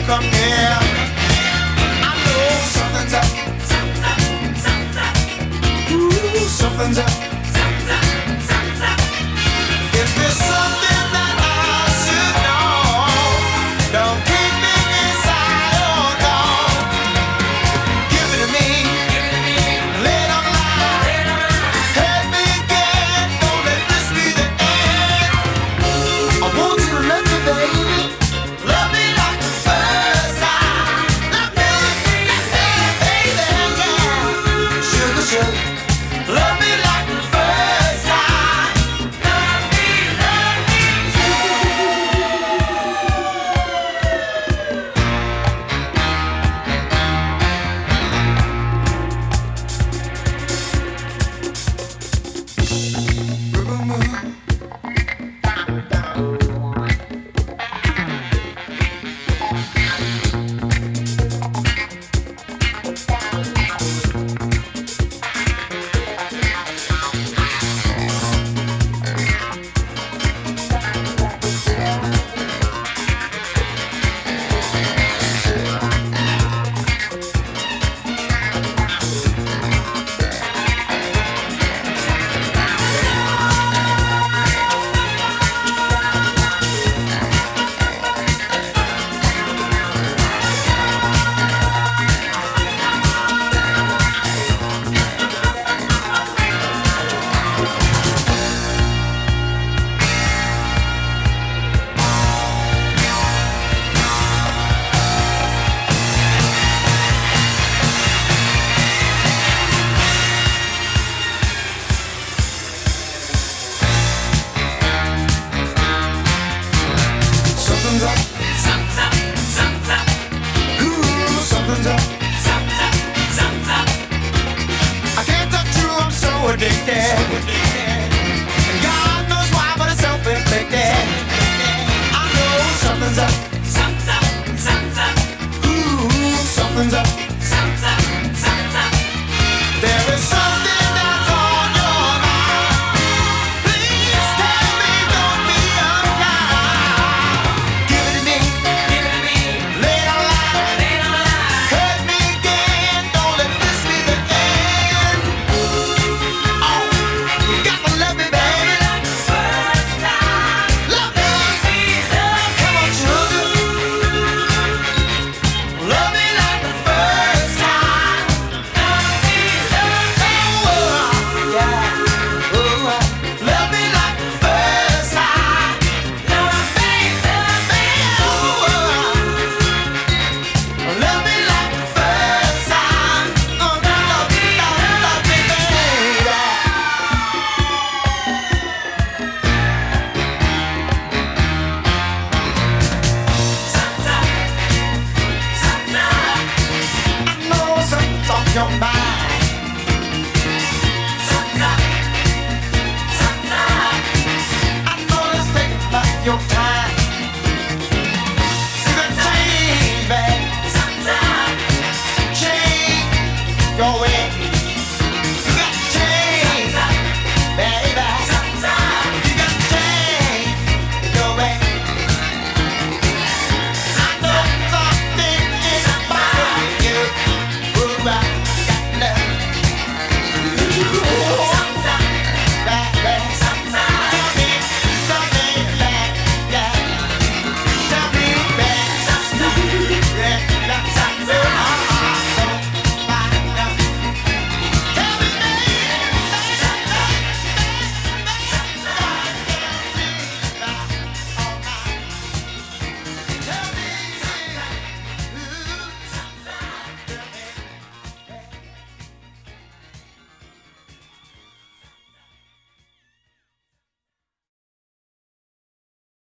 come near. I know something's up. Ooh, something's up. If there's something that I should know, don't keep it inside, oh no. Give it to me, lay it on the line. Help me again, don't let this be the end. I want you to love me, baby. Love me like the first time. Love me, baby, yeah. Sugar, sugar. Love me like the first time. Love me, love me. River moon. Something's up. Ooh, something's up. I can't touch you, I'm so addicted. And God knows why, but it's self-inflicted. I know something's up. Ooh, something's up.